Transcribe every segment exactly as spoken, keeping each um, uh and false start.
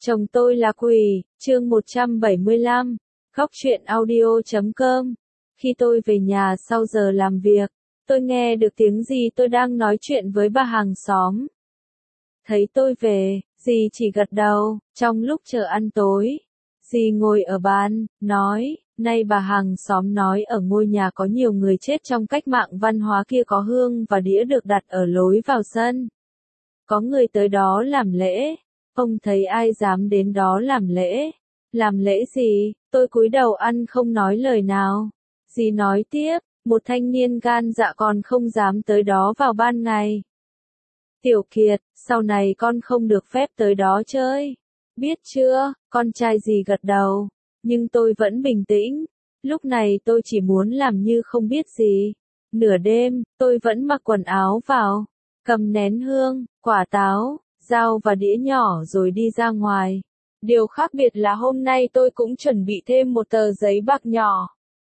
Chồng tôi là quỷ, chương một trăm bảy mươi lăm, góc truyện audio chấm com. Khi tôi về nhà sau giờ làm việc, tôi nghe được tiếng dì tôi đang nói chuyện với bà hàng xóm. Thấy tôi về, dì chỉ gật đầu, trong lúc chờ ăn tối. Dì ngồi ở bàn, nói, nay bà hàng xóm nói ở ngôi nhà có nhiều người chết trong cách mạng văn hóa kia có hương và đĩa được đặt ở lối vào sân. Có người tới đó làm lễ. Ông thấy ai dám đến đó làm lễ? Làm lễ gì? Tôi cúi đầu ăn không nói lời nào. Dì nói tiếp, một thanh niên gan dạ còn không dám tới đó vào ban ngày. Tiểu Kiệt, sau này con không được phép tới đó chơi. Biết chưa? Con trai dì gật đầu. Nhưng tôi vẫn bình tĩnh. Lúc này tôi chỉ muốn làm như không biết gì. Nửa đêm, tôi vẫn mặc quần áo vào, cầm nén hương, quả táo, dao và đĩa nhỏ rồi đi ra ngoài. Điều khác biệt là hôm nay tôi cũng chuẩn bị thêm một tờ giấy bạc nhỏ.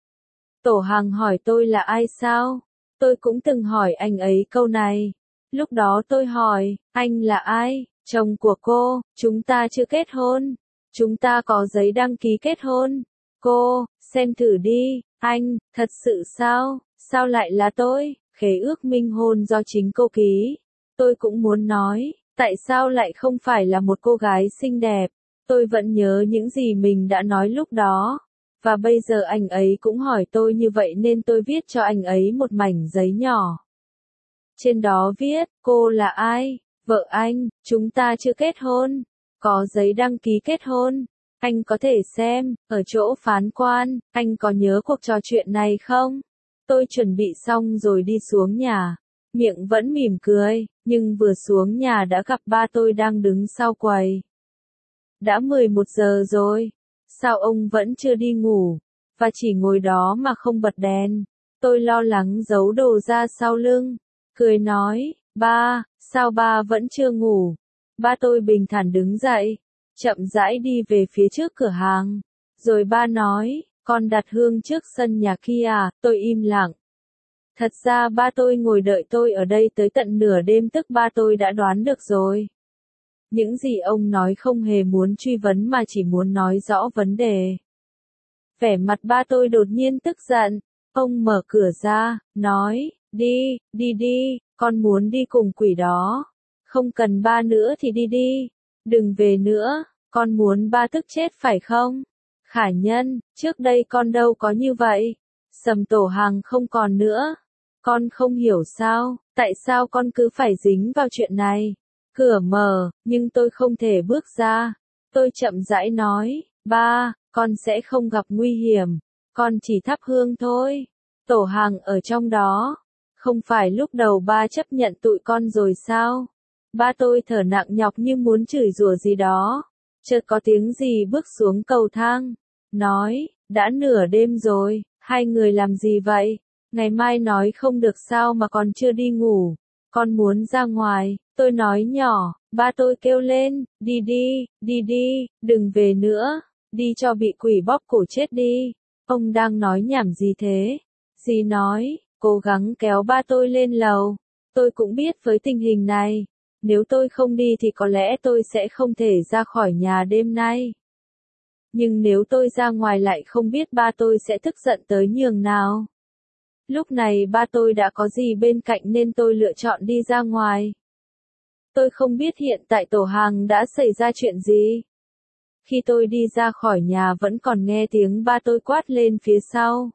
Tổ Hằng hỏi tôi là ai sao? Tôi cũng từng hỏi anh ấy câu này. Lúc đó tôi hỏi, anh là ai? Chồng của cô, chúng ta chưa kết hôn. Chúng ta có giấy đăng ký kết hôn. Cô, xem thử đi, anh, thật sự sao? Sao lại là tôi? Khế ước minh hôn do chính cô ký. Tôi cũng muốn nói, tại sao lại không phải là một cô gái xinh đẹp? Tôi vẫn nhớ những gì mình đã nói lúc đó. Và bây giờ anh ấy cũng hỏi tôi như vậy nên tôi viết cho anh ấy một mảnh giấy nhỏ. Trên đó viết, cô là ai? Vợ anh, chúng ta chưa kết hôn. Có giấy đăng ký kết hôn. Anh có thể xem, ở chỗ phán quan, anh có nhớ cuộc trò chuyện này không? Tôi chuẩn bị xong rồi đi xuống nhà. Miệng vẫn mỉm cười, nhưng vừa xuống nhà đã gặp ba tôi đang đứng sau quầy. Đã mười một giờ rồi, sao ông vẫn chưa đi ngủ, và chỉ ngồi đó mà không bật đèn? Tôi lo lắng giấu đồ ra sau lưng, cười nói, ba, sao ba vẫn chưa ngủ? Ba tôi bình thản đứng dậy, chậm rãi đi về phía trước cửa hàng, rồi ba nói, con đặt hương trước sân nhà kia à? Tôi im lặng. Thật ra ba tôi ngồi đợi tôi ở đây tới tận nửa đêm tức ba tôi đã đoán được rồi. Những gì ông nói không hề muốn truy vấn mà chỉ muốn nói rõ vấn đề. Vẻ mặt ba tôi đột nhiên tức giận, ông mở cửa ra, nói, đi, đi đi, con muốn đi cùng quỷ đó. Không cần ba nữa thì đi đi, đừng về nữa, con muốn ba tức chết phải không? Khả Nhân, trước đây con đâu có như vậy. Sầm Tổ Hằng không còn nữa. Con không hiểu sao, tại sao con cứ phải dính vào chuyện này. Cửa mở, nhưng tôi không thể bước ra. Tôi chậm rãi nói, ba, con sẽ không gặp nguy hiểm. Con chỉ thắp hương thôi. Tổ Hằng ở trong đó. Không phải lúc đầu ba chấp nhận tụi con rồi sao? Ba tôi thở nặng nhọc như muốn chửi rủa gì đó. Chợt có tiếng gì bước xuống cầu thang. Nói, đã nửa đêm rồi, hai người làm gì vậy? Ngày mai nói không được sao mà còn chưa đi ngủ. Con muốn ra ngoài, tôi nói nhỏ, ba tôi kêu lên, đi đi, đi đi, đừng về nữa, đi cho bị quỷ bóp cổ chết đi. Ông đang nói nhảm gì thế? Dì nói, cố gắng kéo ba tôi lên lầu. Tôi cũng biết với tình hình này, nếu tôi không đi thì có lẽ tôi sẽ không thể ra khỏi nhà đêm nay. Nhưng nếu tôi ra ngoài lại không biết ba tôi sẽ tức giận tới nhường nào. Lúc này ba tôi đã có gì bên cạnh nên tôi lựa chọn đi ra ngoài. Tôi không biết hiện tại Tổ Hằng đã xảy ra chuyện gì. Khi tôi đi ra khỏi nhà vẫn còn nghe tiếng ba tôi quát lên phía sau.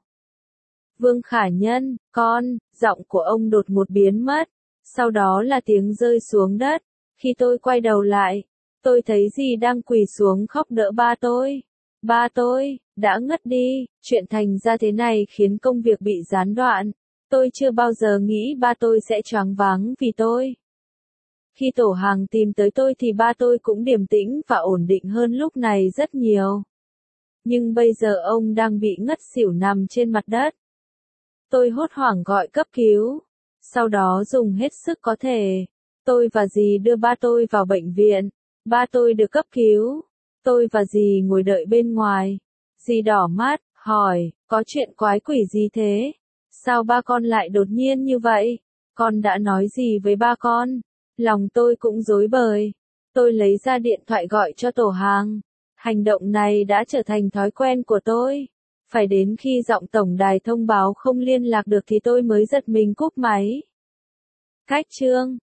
Vương Khả Nhân, con, giọng của ông đột ngột biến mất. Sau đó là tiếng rơi xuống đất. Khi tôi quay đầu lại, tôi thấy dì đang quỳ xuống khóc đỡ ba tôi. Ba tôi đã ngất đi, chuyện thành ra thế này khiến công việc bị gián đoạn. Tôi chưa bao giờ nghĩ ba tôi sẽ choáng váng vì tôi. Khi Tổ Hằng tìm tới tôi thì ba tôi cũng điềm tĩnh và ổn định hơn lúc này rất nhiều. Nhưng bây giờ ông đang bị ngất xỉu nằm trên mặt đất. Tôi hốt hoảng gọi cấp cứu. Sau đó dùng hết sức có thể. Tôi và dì đưa ba tôi vào bệnh viện. Ba tôi được cấp cứu. Tôi và dì ngồi đợi bên ngoài. Dì đỏ mắt, hỏi, có chuyện quái quỷ gì thế? Sao ba con lại đột nhiên như vậy? Con đã nói gì với ba con? Lòng tôi cũng rối bời. tôi lấy ra điện thoại gọi cho tổ hàng. Hành động này đã trở thành thói quen của tôi. Phải đến khi giọng tổng đài thông báo không liên lạc được thì tôi mới giật mình cúp máy. Cách chương